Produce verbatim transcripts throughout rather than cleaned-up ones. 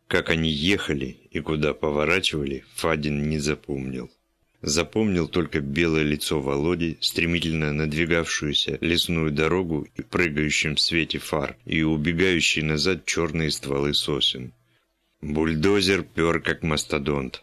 Как они ехали и куда поворачивали, Фадин не запомнил. Запомнил только белое лицо Володи, стремительно надвигавшуюся лесную дорогу и прыгающим в свете фар, и убегающие назад черные стволы сосен. Бульдозер пер как мастодонт.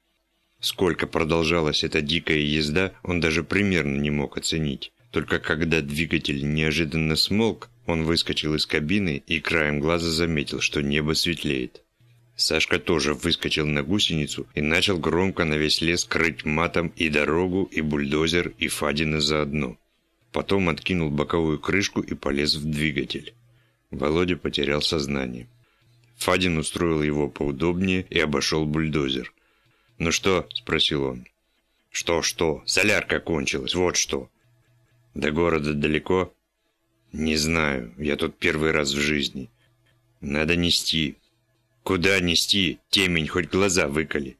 Сколько продолжалась эта дикая езда, он даже примерно не мог оценить. Только когда двигатель неожиданно смолк, он выскочил из кабины и краем глаза заметил, что небо светлеет. Сашка тоже выскочил на гусеницу и начал громко на весь лес крыть матом и дорогу, и бульдозер, и Фадина заодно. Потом откинул боковую крышку и полез в двигатель. Володя потерял сознание. Фадин устроил его поудобнее и обошел бульдозер. «Ну что?» – спросил он. «Что-что? Солярка кончилась, вот что». «До города далеко?» «Не знаю, я тут первый раз в жизни». «Надо нести». «Куда нести? Темень, хоть глаза выколи».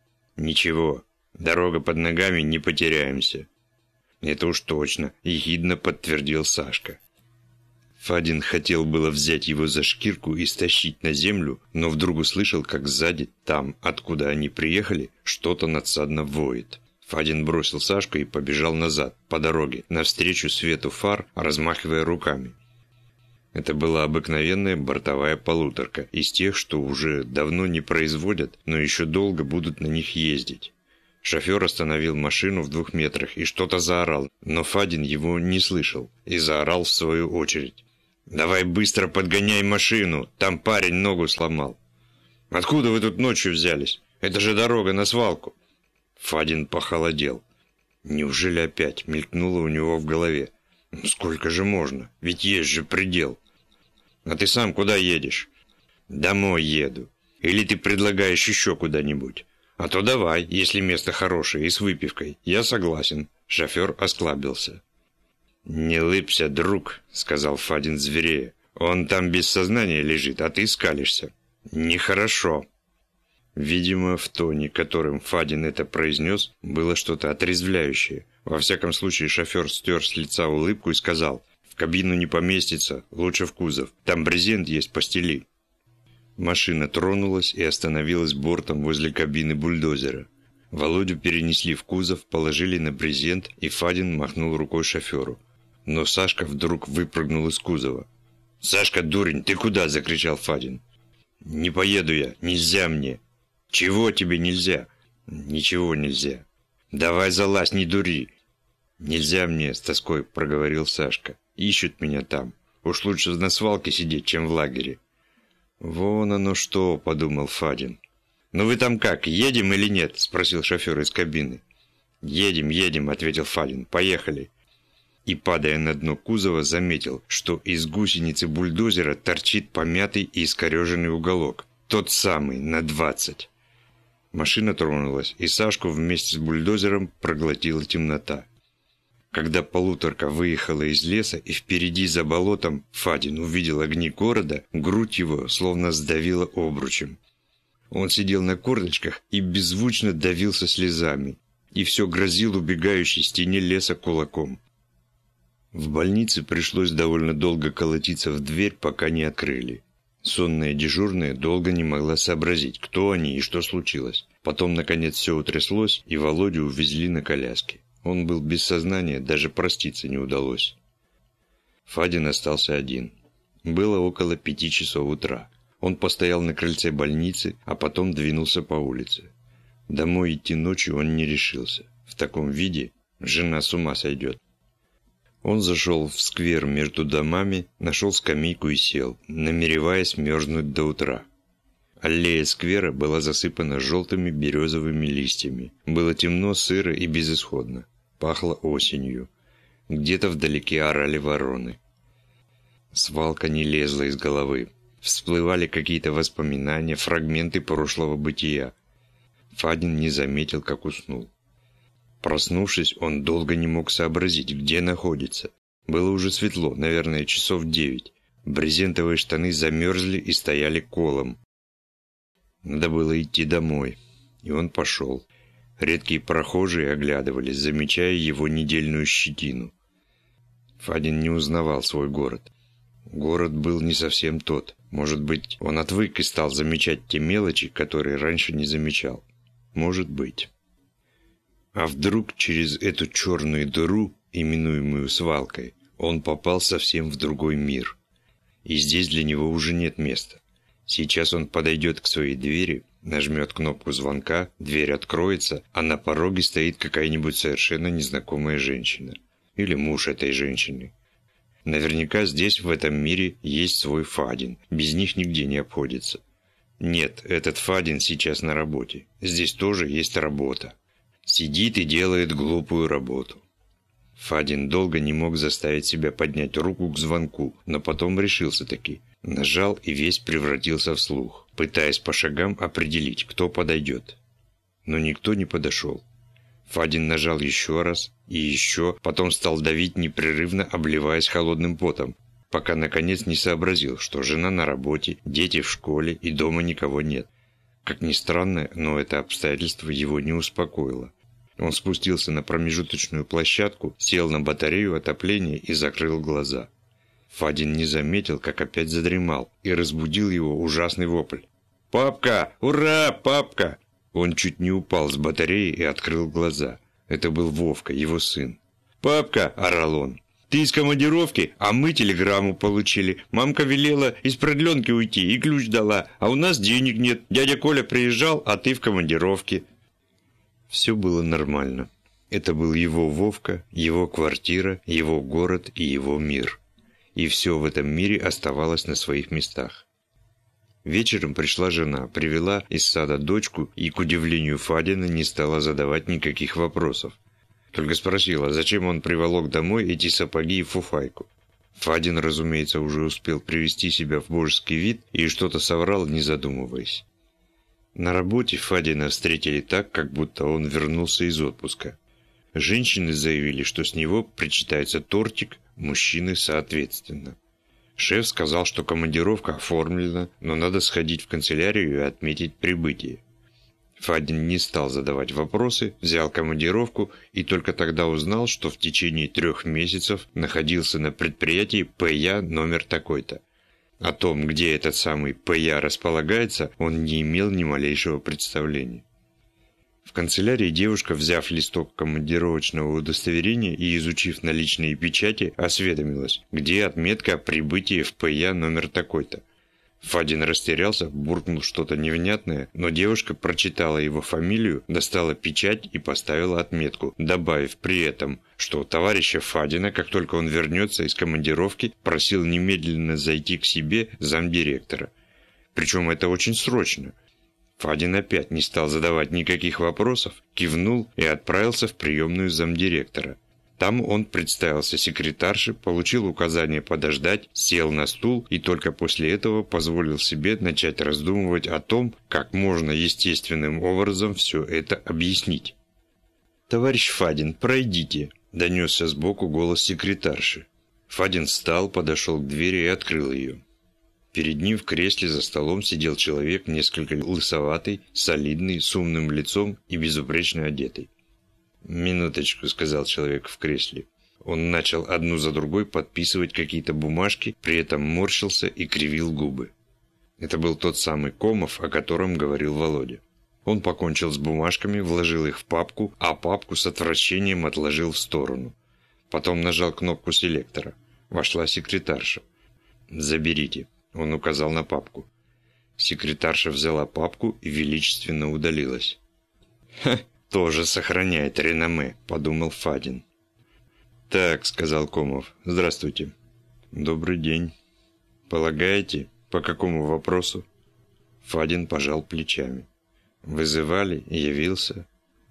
«Ничего, дорога под ногами, не потеряемся». «Это уж точно», – ехидно подтвердил Сашка. Фадин хотел было взять его за шкирку и стащить на землю, но вдруг услышал, как сзади, там, откуда они приехали, что-то надсадно воет. Фадин бросил Сашку и побежал назад, по дороге, навстречу свету фар, размахивая руками. Это была обыкновенная бортовая полуторка, из тех, что уже давно не производят, но еще долго будут на них ездить. Шофер остановил машину в двух метрах и что-то заорал, но Фадин его не слышал и заорал в свою очередь. «Давай быстро подгоняй машину, там парень ногу сломал». «Откуда вы тут ночью взялись? Это же дорога на свалку». Фадин похолодел. Неужели опять мелькнуло у него в голове? Ну, сколько же можно? Ведь есть же предел. А ты сам куда едешь? Домой еду. Или ты предлагаешь еще куда-нибудь? А то давай, если место хорошее и с выпивкой. Я согласен. Шофер осклабился. Не лыбся, друг, сказал Фадин зверея. Он там без сознания лежит, а ты скалишься. Нехорошо. Видимо, в тоне, которым Фадин это произнес, было что-то отрезвляющее. Во всяком случае, шофер стер с лица улыбку и сказал: «В кабину не поместится, лучше в кузов. Там брезент есть, постели». Машина тронулась и остановилась бортом возле кабины бульдозера. Володю перенесли в кузов, положили на брезент, и Фадин махнул рукой шоферу. Но Сашка вдруг выпрыгнул из кузова. «Сашка, дурень, ты куда?» – закричал Фадин. «Не поеду я, нельзя мне». «Чего тебе нельзя?» «Ничего нельзя». «Давай залазь, не дури». «Нельзя мне», — с тоской проговорил Сашка. «Ищут меня там. Уж лучше на свалке сидеть, чем в лагере». «Вон оно что», — подумал Фадин. «Ну вы там как, едем или нет?» — спросил шофер из кабины. «Едем, едем», — ответил Фадин. «Поехали». И, падая на дно кузова, заметил, что из гусеницы бульдозера торчит помятый и искореженный уголок. Тот самый, на двадцать. Машина тронулась, и Сашку вместе с бульдозером проглотила темнота. Когда полуторка выехала из леса и впереди за болотом Фадин увидел огни города, грудь его словно сдавила обручем. Он сидел на корточках и беззвучно давился слезами, и все грозил убегающей стене леса кулаком. В больнице пришлось довольно долго колотиться в дверь, пока не открыли. Сонная дежурная долго не могла сообразить, кто они и что случилось. Потом, наконец, все утряслось, и Володю увезли на коляске. Он был без сознания, даже проститься не удалось. Фадин остался один. Было около пяти часов утра. Он постоял на крыльце больницы, а потом двинулся по улице. Домой идти ночью он не решился. В таком виде жена с ума сойдет. Он зашел в сквер между домами, нашел скамейку и сел, намереваясь мерзнуть до утра. Аллея сквера была засыпана желтыми березовыми листьями. Было темно, сыро и безысходно. Пахло осенью. Где-то вдалеке орали вороны. Свалка не лезла из головы. Всплывали какие-то воспоминания, фрагменты прошлого бытия. Фадин не заметил, как уснул. Проснувшись, он долго не мог сообразить, где находится. Было уже светло, наверное, часов девять. Брезентовые штаны замерзли и стояли колом. Надо было идти домой. И он пошел. Редкие прохожие оглядывались, замечая его недельную щетину. Фадин не узнавал свой город. Город был не совсем тот. Может быть, он отвык и стал замечать те мелочи, которые раньше не замечал. Может быть. А вдруг через эту черную дыру, именуемую свалкой, он попал совсем в другой мир. И здесь для него уже нет места. Сейчас он подойдет к своей двери, нажмет кнопку звонка, дверь откроется, а на пороге стоит какая-нибудь совершенно незнакомая женщина. Или муж этой женщины. Наверняка здесь, в этом мире, есть свой Фадин. Без них нигде не обходится. Нет, этот Фадин сейчас на работе. Здесь тоже есть работа. Сидит и делает глупую работу. Фадин долго не мог заставить себя поднять руку к звонку, но потом решился таки. Нажал и весь превратился в слух, пытаясь по шагам определить, кто подойдет. Но никто не подошел. Фадин нажал еще раз и еще, потом стал давить непрерывно, обливаясь холодным потом, пока наконец не сообразил, что жена на работе, дети в школе и дома никого нет. Как ни странно, но это обстоятельство его не успокоило. Он спустился на промежуточную площадку, сел на батарею отопления и закрыл глаза. Фадин не заметил, как опять задремал, и разбудил его ужасный вопль. «Папка! Ура, папка!» Он чуть не упал с батареи и открыл глаза. Это был Вовка, его сын. «Папка!» – орал он. «Ты из командировки, а мы телеграмму получили. Мамка велела из продленки уйти и ключ дала, а у нас денег нет. Дядя Коля приезжал, а ты в командировке». Все было нормально. Это был его Вовка, его квартира, его город и его мир. И все в этом мире оставалось на своих местах. Вечером пришла жена, привела из сада дочку и, к удивлению Фадина, не стала задавать никаких вопросов. Только спросила, зачем он приволок домой эти сапоги и фуфайку. Фадин, разумеется, уже успел привести себя в божеский вид и что-то соврал, не задумываясь. На работе Фадина встретили так, как будто он вернулся из отпуска. Женщины заявили, что с него причитается тортик, мужчины соответственно. Шеф сказал, что командировка оформлена, но надо сходить в канцелярию и отметить прибытие. Фадин не стал задавать вопросы, взял командировку и только тогда узнал, что в течение трех месяцев находился на предприятии ПЯ номер такой-то. О том, где этот самый ПЯ располагается, он не имел ни малейшего представления. В канцелярии девушка, взяв листок командировочного удостоверения и изучив наличные печати, осведомилась, где отметка о прибытии в ПЯ номер такой-то. Фадин растерялся, буркнул что-то невнятное, но девушка прочитала его фамилию, достала печать и поставила отметку, добавив при этом, что товарища Фадина, как только он вернется из командировки, просил немедленно зайти к себе замдиректора. Причем это очень срочно. Фадин опять не стал задавать никаких вопросов, кивнул и отправился в приемную замдиректора. Там он представился секретарше, получил указание подождать, сел на стул и только после этого позволил себе начать раздумывать о том, как можно естественным образом все это объяснить. «Товарищ Фадин, пройдите», – донесся сбоку голос секретарши. Фадин встал, подошел к двери и открыл ее. Перед ним в кресле за столом сидел человек несколько лысоватый, солидный, с умным лицом и безупречно одетый. «Минуточку», — сказал человек в кресле. Он начал одну за другой подписывать какие-то бумажки, при этом морщился и кривил губы. Это был тот самый Комов, о котором говорил Володя. Он покончил с бумажками, вложил их в папку, а папку с отвращением отложил в сторону. Потом нажал кнопку селектора. Вошла секретарша. «Заберите», — он указал на папку. Секретарша взяла папку и величественно удалилась. «Ха! Тоже сохраняет реноме», – подумал Фадин. «Так», – сказал Комов. «Здравствуйте». «Добрый день». «Полагаете, по какому вопросу?» Фадин пожал плечами. «Вызывали? Явился?»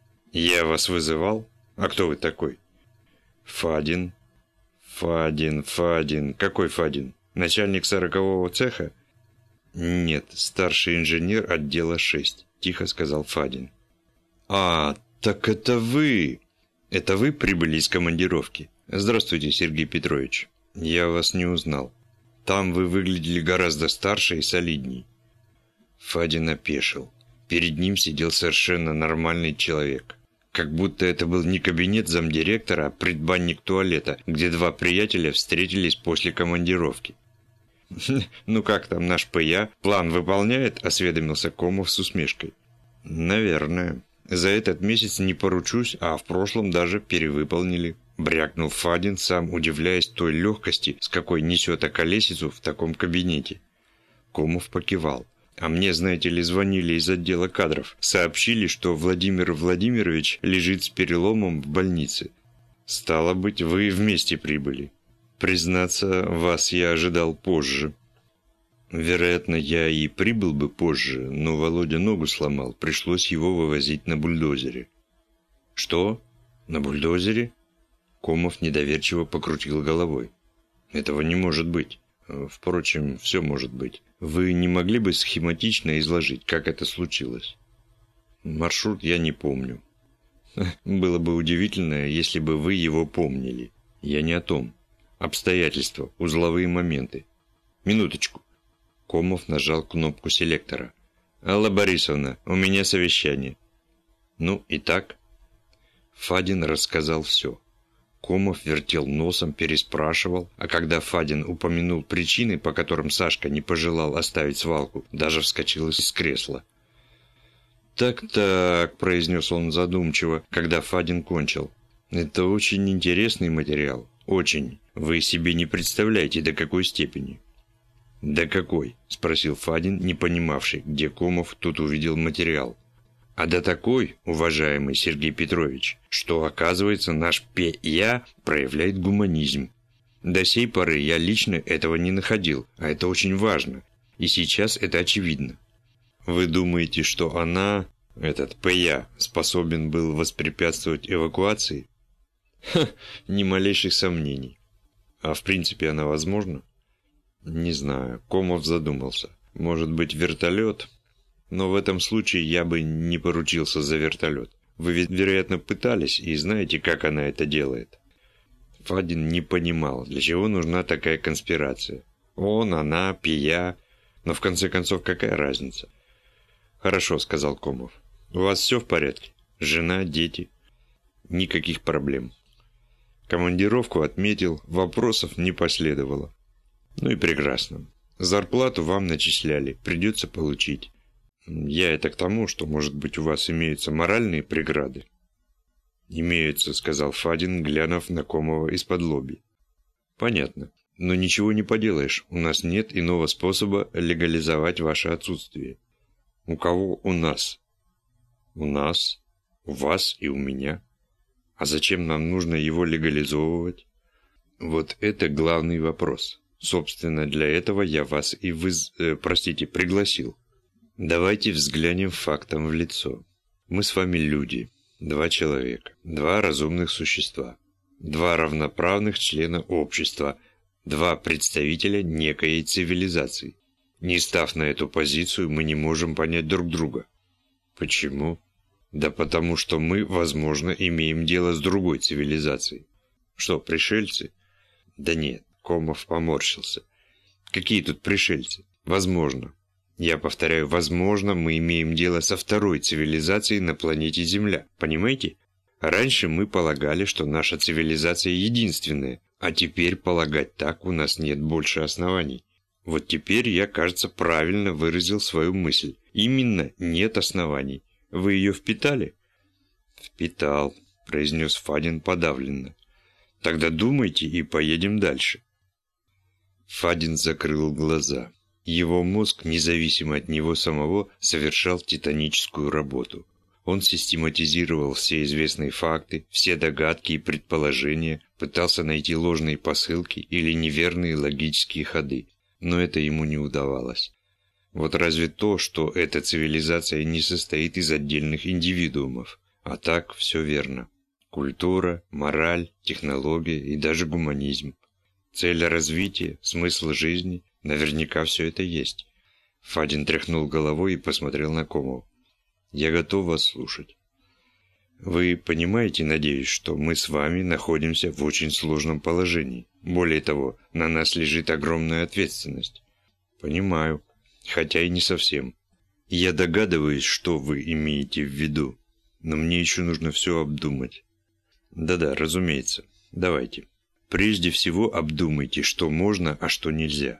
«Я вас вызывал? А кто вы такой?» «Фадин». «Фадин, Фадин. Какой Фадин? Начальник сорокового цеха?» «Нет, старший инженер отдела шесть», – тихо сказал Фадин. «А, так это вы! Это вы прибыли из командировки? Здравствуйте, Сергей Петрович. Я вас не узнал. Там вы выглядели гораздо старше и солидней». Фадин опешил. Перед ним сидел совершенно нормальный человек. Как будто это был не кабинет замдиректора, а предбанник туалета, где два приятеля встретились после командировки. «Ну как там наш ПЯ? План выполняет?» – осведомился Комов с усмешкой. «Наверное. За этот месяц не поручусь, а в прошлом даже перевыполнили», – брякнул Фадин, сам удивляясь той легкости, с какой несет околесицу в таком кабинете. Комов покивал. «А мне, знаете ли, звонили из отдела кадров. Сообщили, что Владимир Владимирович лежит с переломом в больнице. Стало быть, вы вместе прибыли. Признаться, вас я ожидал позже». «Вероятно, я и прибыл бы позже, но Володя ногу сломал, пришлось его вывозить на бульдозере». «Что? На бульдозере?» Комов недоверчиво покрутил головой. «Этого не может быть. Впрочем, все может быть. Вы не могли бы схематично изложить, как это случилось?» «Маршрут я не помню». «Было бы удивительно, если бы вы его помнили. Я не о том. Обстоятельства, узловые моменты. Минуточку». Комов нажал кнопку селектора. «Алла Борисовна, у меня совещание». «Ну, и так?» Фадин рассказал все. Комов вертел носом, переспрашивал, а когда Фадин упомянул причины, по которым Сашка не пожелал оставить свалку, даже вскочил из кресла. «Так-так», – произнес он задумчиво, когда Фадин кончил. «Это очень интересный материал. Очень. Вы себе не представляете, до какой степени». «До какой?» – спросил Фадин, не понимавший, где Комов тут увидел материал. «А до такой, уважаемый Сергей Петрович, что, оказывается, наш ПЯ проявляет гуманизм. До сей поры я лично этого не находил, а это очень важно. И сейчас это очевидно. Вы думаете, что она, этот ПЯ, способен был воспрепятствовать эвакуации?» «Ха, ни малейших сомнений. А в принципе она возможна?» «Не знаю». Комов задумался. «Может быть, вертолет? Но в этом случае я бы не поручился за вертолет. Вы ведь, вероятно, пытались и знаете, как она это делает». Фадин не понимал, для чего нужна такая конспирация. Он, она, ПЯ. Но в конце концов, какая разница? «Хорошо», — сказал Комов. «У вас все в порядке? Жена, дети?» «Никаких проблем». Командировку отметил, вопросов не последовало. «Ну и прекрасно. Зарплату вам начисляли, придется получить. Я это к тому, что, может быть, у вас имеются моральные преграды?» «Имеются», — сказал Фадин, глянув на Комова из-под лоби. «Понятно. Но ничего не поделаешь, у нас нет иного способа легализовать ваше отсутствие». «У кого у нас?» «У нас, у вас и у меня. А зачем нам нужно его легализовывать?» «Вот это главный вопрос. Собственно, для этого я вас и выз... э, простите, пригласил. Давайте взглянем фактам в лицо. Мы с вами люди, два человека, два разумных существа, два равноправных члена общества, два представителя некой цивилизации. Не став на эту позицию, мы не можем понять друг друга. Почему? Да потому что мы, возможно, имеем дело с другой цивилизацией. Что, пришельцы? Да нет. Комов поморщился. «Какие тут пришельцы? Возможно. Я повторяю, возможно, мы имеем дело со второй цивилизацией на планете Земля. Понимаете? Раньше мы полагали, что наша цивилизация единственная, а теперь полагать так у нас нет больше оснований. Вот теперь я, кажется, правильно выразил свою мысль. Именно нет оснований. Вы ее впитали?» «Впитал», – произнес Фадин подавленно. «Тогда думайте и поедем дальше». Фадин закрыл глаза. Его мозг, независимо от него самого, совершал титаническую работу. Он систематизировал все известные факты, все догадки и предположения, пытался найти ложные посылки или неверные логические ходы, но это ему не удавалось. Вот разве то, что эта цивилизация не состоит из отдельных индивидуумов, а так все верно. Культура, мораль, технология и даже гуманизм. Цель развития, смысл жизни, наверняка все это есть. Фадин тряхнул головой и посмотрел на Комова. «Я готов вас слушать. Вы понимаете, надеюсь, что мы с вами находимся в очень сложном положении. Более того, на нас лежит огромная ответственность». «Понимаю, хотя и не совсем. Я догадываюсь, что вы имеете в виду, но мне еще нужно все обдумать». «Да-да, разумеется. Давайте. Прежде всего обдумайте, что можно, а что нельзя.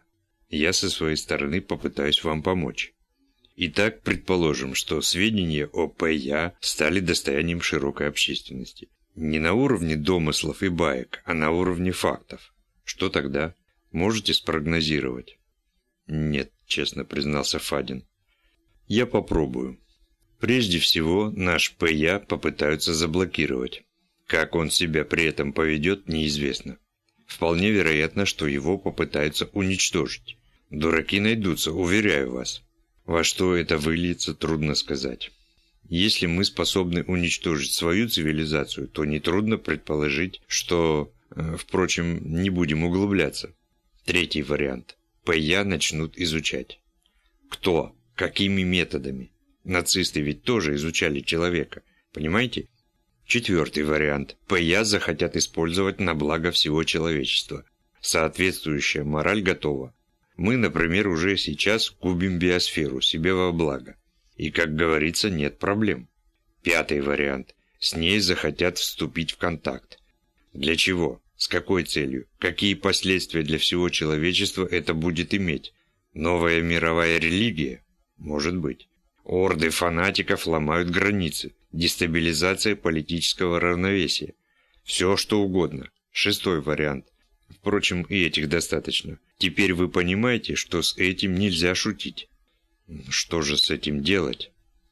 Я со своей стороны попытаюсь вам помочь. Итак, предположим, что сведения о ПЯ стали достоянием широкой общественности. Не на уровне домыслов и баек, а на уровне фактов. Что тогда? Можете спрогнозировать? Нет, честно признался Фадин. Я попробую. Прежде всего, наш ПЯ попытаются заблокировать. Как он себя при этом поведет, неизвестно. Вполне вероятно, что его попытаются уничтожить. Дураки найдутся, уверяю вас. Во что это выльется, трудно сказать. Если мы способны уничтожить свою цивилизацию, то нетрудно предположить, что... Впрочем, не будем углубляться. Третий вариант. ПЯ начнут изучать. Кто? Какими методами? Нацисты ведь тоже изучали человека. Понимаете? Четвертый вариант. ПЯ захотят использовать на благо всего человечества. Соответствующая мораль готова. Мы, например, уже сейчас губим биосферу себе во благо. И, как говорится, нет проблем. Пятый вариант. С ней захотят вступить в контакт. Для чего? С какой целью? Какие последствия для всего человечества это будет иметь? Новая мировая религия? Может быть. Орды фанатиков ломают границы. Дестабилизация политического равновесия. Все, что угодно. Шестой вариант. Впрочем, и этих достаточно. Теперь вы понимаете, что с этим нельзя шутить. Что же с этим делать?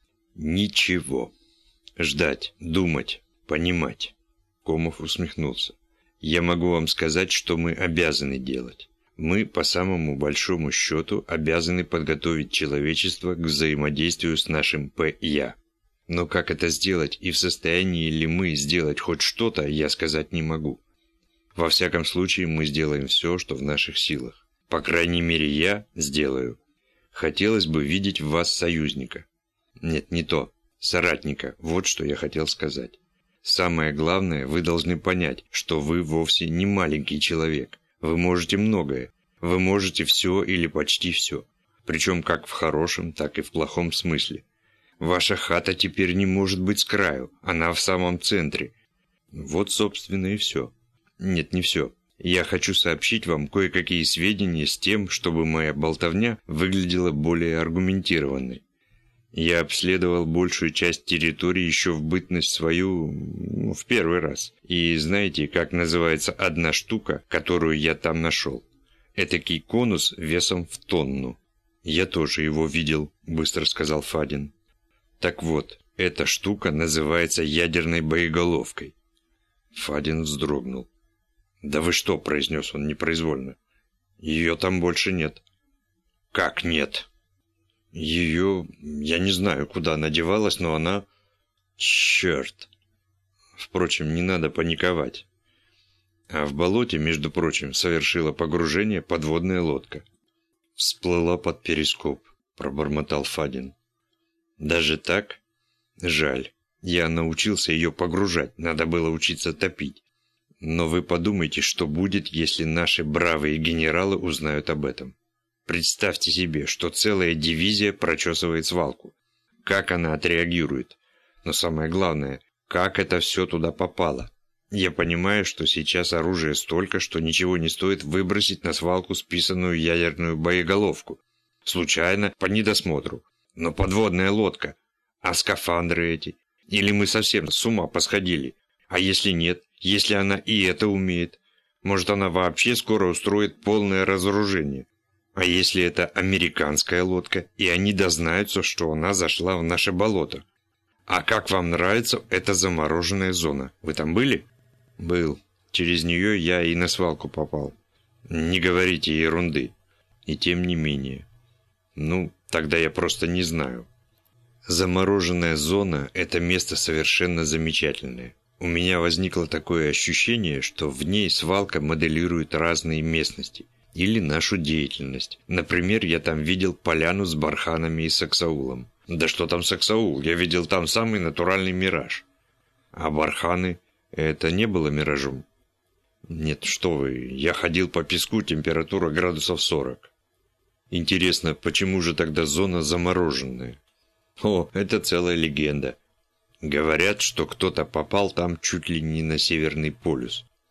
Ничего. Ждать, думать, понимать. Комов усмехнулся. Я могу вам сказать, что мы обязаны делать. Мы, по самому большому счету, обязаны подготовить человечество к взаимодействию с нашим ПЯ. Но как это сделать и в состоянии ли мы сделать хоть что-то, я сказать не могу. Во всяком случае, мы сделаем все, что в наших силах. По крайней мере, я сделаю. Хотелось бы видеть в вас союзника. Нет, не то. Соратника. Вот что я хотел сказать. Самое главное, вы должны понять, что вы вовсе не маленький человек. Вы можете многое. Вы можете все или почти все. Причем как в хорошем, так и в плохом смысле. Ваша хата теперь не может быть с краю. Она в самом центре. Вот, собственно, и все. Нет, не все. Я хочу сообщить вам кое-какие сведения с тем, чтобы моя болтовня выглядела более аргументированной. Я обследовал большую часть территории еще в бытность свою, ну, в первый раз. И знаете, как называется одна штука, которую я там нашел? Этакий конус весом в тонну. Я тоже его видел, быстро сказал Фадин. Так вот, эта штука называется ядерной боеголовкой. Фадин вздрогнул. «Да вы что?» – произнес он непроизвольно. «Ее там больше нет». «Как нет?» «Ее... я не знаю, куда она девалась, но она... черт!» Впрочем, не надо паниковать. А в болоте, между прочим, совершила погружение подводная лодка. «Всплыла под перископ», – пробормотал Фадин. «Даже так? Жаль. Я научился ее погружать, надо было учиться топить. Но вы подумайте, что будет, если наши бравые генералы узнают об этом. Представьте себе, что целая дивизия прочесывает свалку. Как она отреагирует? Но самое главное, как это все туда попало? Я понимаю, что сейчас оружия столько, что ничего не стоит выбросить на свалку списанную ядерную боеголовку. Случайно, по недосмотру. Но подводная лодка. А скафандры эти? Или мы совсем с ума посходили? А если нет? Если она и это умеет? Может, она вообще скоро устроит полное разоружение? А если это американская лодка, и они дознаются, что она зашла в наше болото? А как вам нравится эта замороженная зона? Вы там были? Был. Через нее я и на свалку попал. Не говорите ерунды. И тем не менее. Ну, тогда я просто не знаю. Замороженная зона – это место совершенно замечательное. У меня возникло такое ощущение, что в ней свалка моделирует разные местности или нашу деятельность. Например, я там видел поляну с барханами и саксаулом. Да что там саксаул, я видел там самый натуральный мираж. А барханы – это не было миражом? Нет, что вы, я ходил по песку, температура градусов сорок. Интересно, почему же тогда зона замороженная? О, это целая легенда. Говорят, что кто-то попал там чуть ли не на Северный полюс.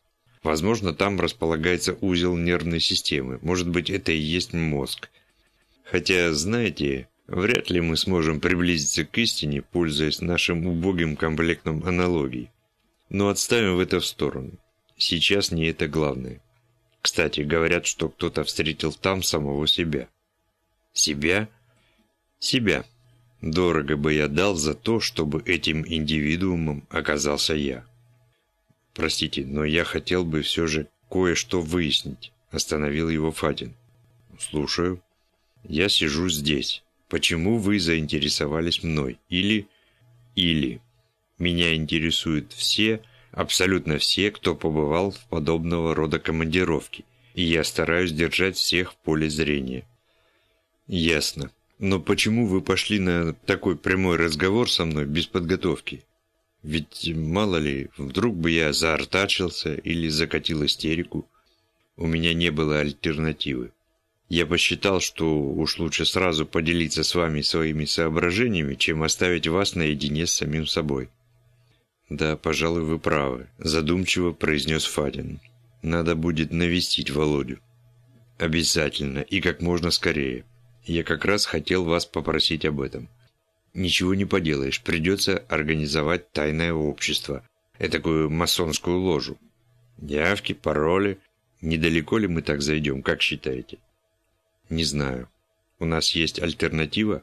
Возможно, там располагается узел нервной системы. Может быть, это и есть мозг. Хотя, знаете, вряд ли мы сможем приблизиться к истине, пользуясь нашим убогим комплектом аналогий. Но отставим это в сторону. Сейчас не это главное. Кстати, говорят, что кто-то встретил там самого себя. Себя? Себя. Дорого бы я дал за то, чтобы этим индивидуумом оказался я. Простите, но я хотел бы все же кое-что выяснить. Остановил его Фадин. Слушаю. Я сижу здесь. Почему вы заинтересовались мной? Или... Или... Меня интересуют все, абсолютно все, кто побывал в подобного рода командировке, и я стараюсь держать всех в поле зрения. Ясно. Но почему вы пошли на такой прямой разговор со мной без подготовки? Ведь, мало ли, вдруг бы я заортачился или закатил истерику. У меня не было альтернативы. Я посчитал, что уж лучше сразу поделиться с вами своими соображениями, чем оставить вас наедине с самим собой. Да, пожалуй, вы правы, задумчиво произнес Фадин. Надо будет навестить Володю. Обязательно и как можно скорее. Я как раз хотел вас попросить об этом. Ничего не поделаешь, придется организовать тайное общество, этакую масонскую ложу. Явки, пароли. Недалеко ли мы так зайдем, как считаете? Не знаю. У нас есть альтернатива?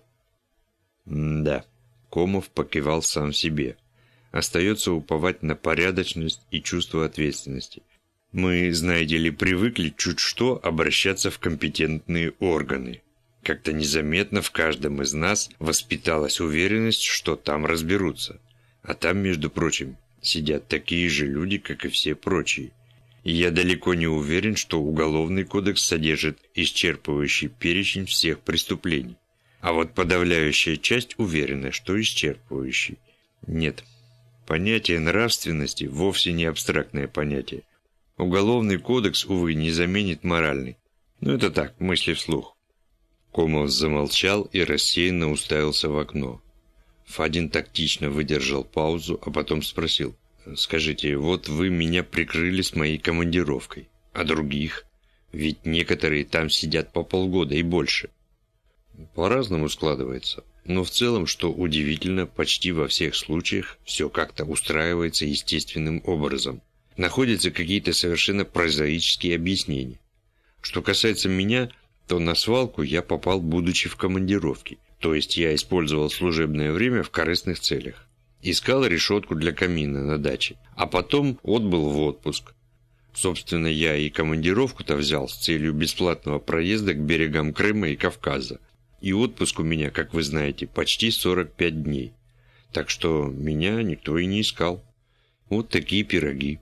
М-да. Комов покивал сам себе. Остается уповать на порядочность и чувство ответственности. Мы, знаете ли, привыкли чуть что обращаться в компетентные органы. Как-то незаметно в каждом из нас воспиталась уверенность, что там разберутся. А там, между прочим, сидят такие же люди, как и все прочие. И я далеко не уверен, что Уголовный кодекс содержит исчерпывающий перечень всех преступлений. А вот подавляющая часть уверена, что исчерпывающий. Нет. Понятие нравственности вовсе не абстрактное понятие. Уголовный кодекс, увы, не заменит моральный. Ну это так, мысли вслух. Комов замолчал и рассеянно уставился в окно. Фадин тактично выдержал паузу, а потом спросил. «Скажите, вот вы меня прикрыли с моей командировкой. А других? Ведь некоторые там сидят по полгода и больше». По-разному складывается. Но в целом, что удивительно, почти во всех случаях все как-то устраивается естественным образом. Находятся какие-то совершенно прозаические объяснения. Что касается меня, то на свалку я попал, будучи в командировке. То есть я использовал служебное время в корыстных целях. Искал решетку для камина на даче, а потом отбыл в отпуск. Собственно, я и командировку-то взял с целью бесплатного проезда к берегам Крыма и Кавказа. И отпуск у меня, как вы знаете, почти сорок пять дней. Так что меня никто и не искал. Вот такие пироги.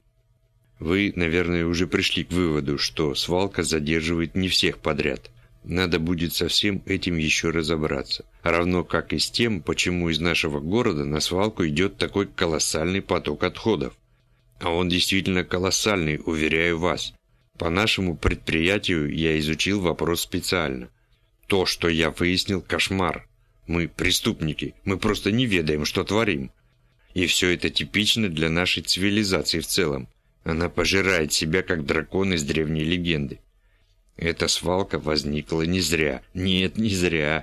Вы, наверное, уже пришли к выводу, что свалка задерживает не всех подряд. Надо будет со всем этим еще разобраться. Равно как и с тем, почему из нашего города на свалку идет такой колоссальный поток отходов. А он действительно колоссальный, уверяю вас. По нашему предприятию я изучил вопрос специально. То, что я выяснил, кошмар. Мы преступники, мы просто не ведаем, что творим. И все это типично для нашей цивилизации в целом. Она пожирает себя, как дракон из древней легенды. Эта свалка возникла не зря. Нет, не зря.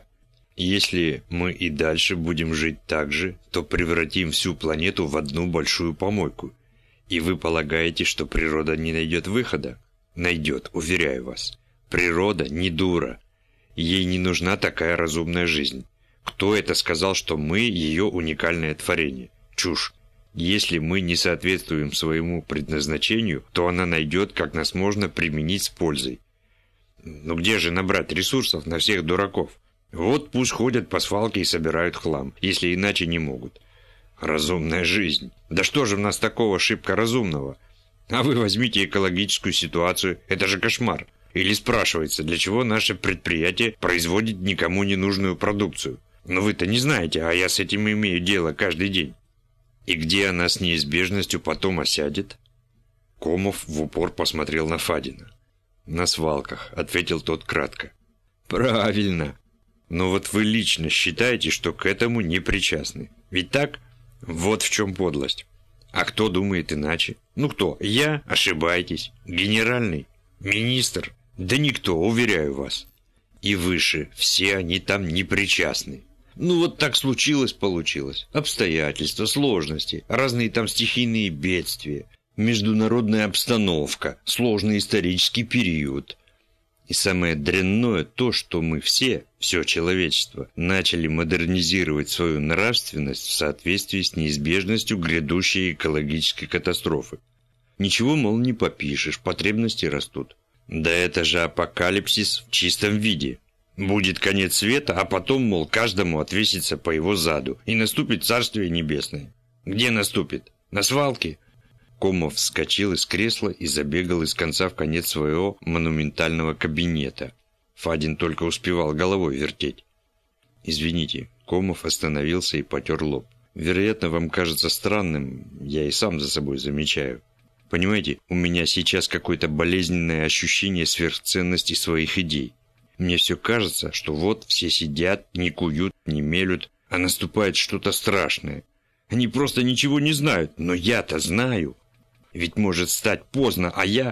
Если мы и дальше будем жить так же, то превратим всю планету в одну большую помойку. И вы полагаете, что природа не найдет выхода? Найдет, уверяю вас. Природа не дура. Ей не нужна такая разумная жизнь. Кто это сказал, что мы ее уникальное творение? Чушь. Если мы не соответствуем своему предназначению, то она найдет, как нас можно применить с пользой. Но где же набрать ресурсов на всех дураков? Вот пусть ходят по свалке и собирают хлам, если иначе не могут. Разумная жизнь. Да что же в нас такого шибко разумного? А вы возьмите экологическую ситуацию, это же кошмар. Или спрашивается, для чего наше предприятие производит никому не нужную продукцию? Но вы-то не знаете, а я с этим имею дело каждый день. И где она с неизбежностью потом осядет? Комов в упор посмотрел на Фадина. «На свалках», — ответил тот кратко. «Правильно. Но вот вы лично считаете, что к этому не причастны. Ведь так? Вот в чем подлость. А кто думает иначе? Ну кто? Я? Ошибаетесь. Генеральный? Министр? Да никто, уверяю вас. И выше. Все они там не причастны. Ну вот так случилось, получилось. Обстоятельства, сложности, разные там стихийные бедствия, международная обстановка, сложный исторический период. И самое дрянное то, что мы все, все человечество, начали модернизировать свою нравственность в соответствии с неизбежностью грядущей экологической катастрофы. Ничего, мол, не попишешь, потребности растут. Да это же апокалипсис в чистом виде. Будет конец света, а потом, мол, каждому отвесится по его заду, и наступит Царствие Небесное. Где наступит? На свалке? Комов вскочил из кресла и забегал из конца в конец своего монументального кабинета. Фадин только успевал головой вертеть. «Извините», Комов остановился и потер лоб. «Вероятно, вам кажется странным, я и сам за собой замечаю. Понимаете, у меня сейчас какое-то болезненное ощущение сверхценности своих идей. Мне все кажется, что вот все сидят, не куют, не мелют, а наступает что-то страшное. Они просто ничего не знают, но я-то знаю. Ведь может стать поздно, а я...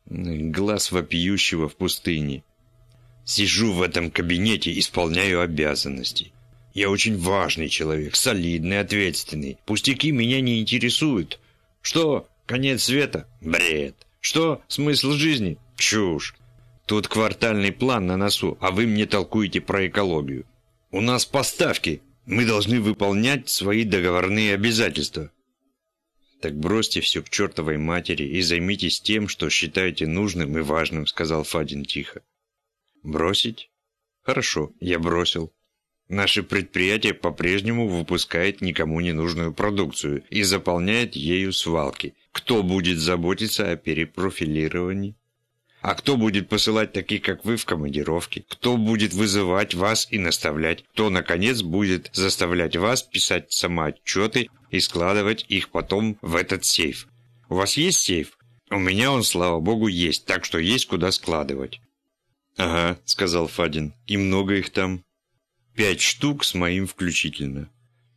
Глаз вопиющего в пустыне. Сижу в этом кабинете, исполняю обязанности. Я очень важный человек, солидный, ответственный. Пустяки меня не интересуют. Что, конец света? Бред. Что, смысл жизни? Чушь. Тут квартальный план на носу, а вы мне толкуете про экологию. У нас поставки. Мы должны выполнять свои договорные обязательства. Так бросьте все к чертовой матери и займитесь тем, что считаете нужным и важным, сказал Фадин тихо. Бросить? Хорошо, я бросил. Наше предприятие по-прежнему выпускает никому не нужную продукцию и заполняет ею свалки. Кто будет заботиться о перепрофилировании? А кто будет посылать таких, как вы, в командировки? Кто будет вызывать вас и наставлять? Кто, наконец, будет заставлять вас писать самоотчеты и складывать их потом в этот сейф? У вас есть сейф? У меня он, слава богу, есть, так что есть куда складывать. Ага, сказал Фадин. И много их там? Пять штук с моим включительно.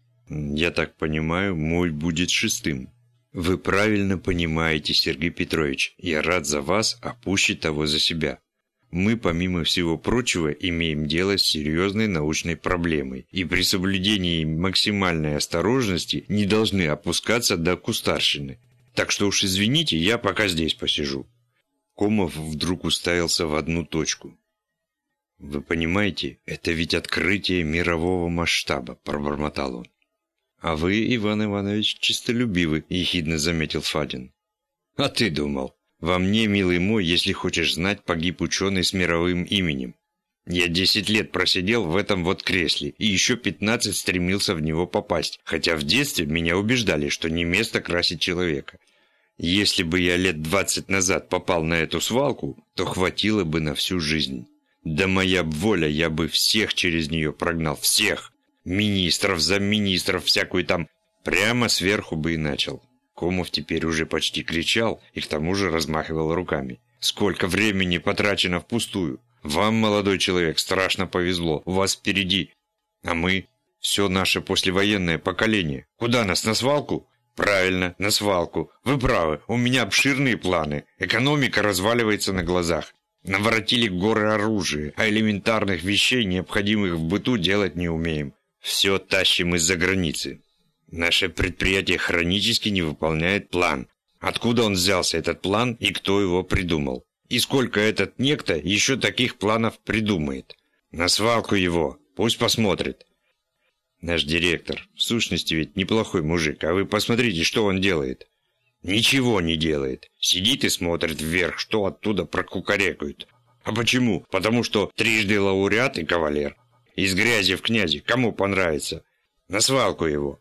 Я так понимаю, мой будет шестым. Вы правильно понимаете, Сергей Петрович. Я рад за вас, а пуще того за себя. Мы, помимо всего прочего, имеем дело с серьезной научной проблемой, и при соблюдении максимальной осторожности не должны опускаться до кустарщины. Так что уж извините, я пока здесь посижу. Комов вдруг уставился в одну точку. «Вы понимаете, это ведь открытие мирового масштаба», – пробормотал он. «А вы, Иван Иванович, честолюбивы», – ехидно заметил Фадин. «А ты думал? Во мне, милый мой, если хочешь знать, погиб ученый с мировым именем. Я десять лет просидел в этом вот кресле, и еще пятнадцать стремился в него попасть, хотя в детстве меня убеждали, что не место красить человека. Если бы я лет двадцать назад попал на эту свалку, то хватило бы на всю жизнь. Да моя воля, я бы всех через нее прогнал, всех! Министров, замминистров, всякую там, прямо сверху бы и начал». Комов теперь уже почти кричал и к тому же размахивал руками. «Сколько времени потрачено впустую! Вам, молодой человек, страшно повезло, у вас впереди. А мы, все наше послевоенное поколение, куда нас, на свалку? Правильно, на свалку. Вы правы, у меня обширные планы. Экономика разваливается на глазах. Наворотили горы оружия, а элементарных вещей, необходимых в быту, делать не умеем. Все тащим из-за границы. Наше предприятие хронически не выполняет план. Откуда он взялся, этот план, и кто его придумал? И сколько этот некто еще таких планов придумает? На свалку его, пусть посмотрит». Наш директор, в сущности ведь неплохой мужик, а вы посмотрите, что он делает. Ничего не делает. Сидит и смотрит вверх, что оттуда прокукарекают. А почему? Потому что трижды лауреат и кавалер. Из грязи в князи. Кому понравится? На свалку его.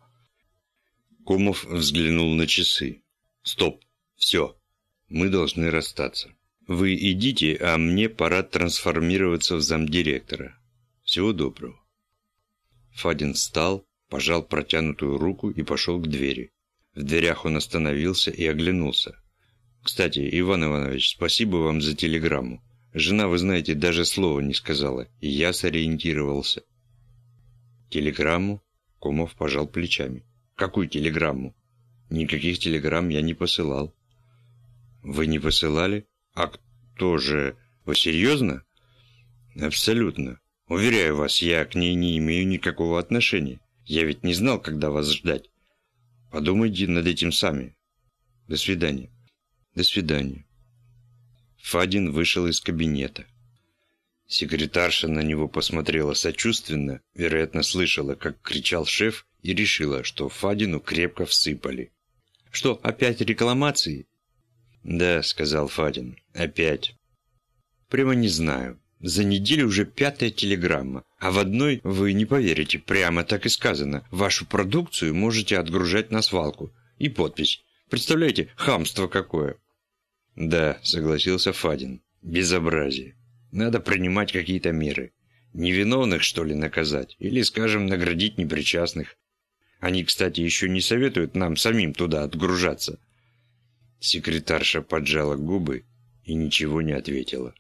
Комов взглянул на часы. Стоп. Все. Мы должны расстаться. Вы идите, а мне пора трансформироваться в замдиректора. Всего доброго. Фадин встал, пожал протянутую руку и пошел к двери. В дверях он остановился и оглянулся. «Кстати, Иван Иванович, спасибо вам за телеграмму. Жена, вы знаете, даже слова не сказала, и я сориентировался». «Телеграмму?» Комов пожал плечами. «Какую телеграмму?» Никаких телеграмм я не посылал. Вы не посылали? А кто же? Вы серьезно? Абсолютно. Уверяю вас, я к ней не имею никакого отношения. Я ведь не знал, когда вас ждать. Подумайте над этим сами. До свидания. До свидания. Фадин вышел из кабинета. Секретарша на него посмотрела сочувственно, вероятно, слышала, как кричал шеф, и решила, что Фадину крепко всыпали. «Что, опять рекламации?» «Да», — сказал Фадин, — «опять». «Прямо не знаю. За неделю уже пятая телеграмма, а в одной, вы не поверите, прямо так и сказано, вашу продукцию можете отгружать на свалку. И подпись. Представляете, хамство какое!» «Да», — согласился Фадин, — «безобразие. Надо принимать какие-то меры. Невиновных, что ли, наказать? Или, скажем, наградить непричастных? Они, кстати, еще не советуют нам самим туда отгружаться». Секретарша поджала губы и ничего не ответила.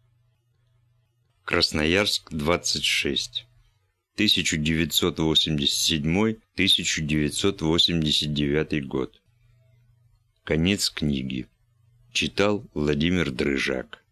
Красноярск, двадцать шесть. тысяча девятьсот восемьдесят седьмой — тысяча девятьсот восемьдесят девятый год. Конец книги. Читал Владимир Дрыжак.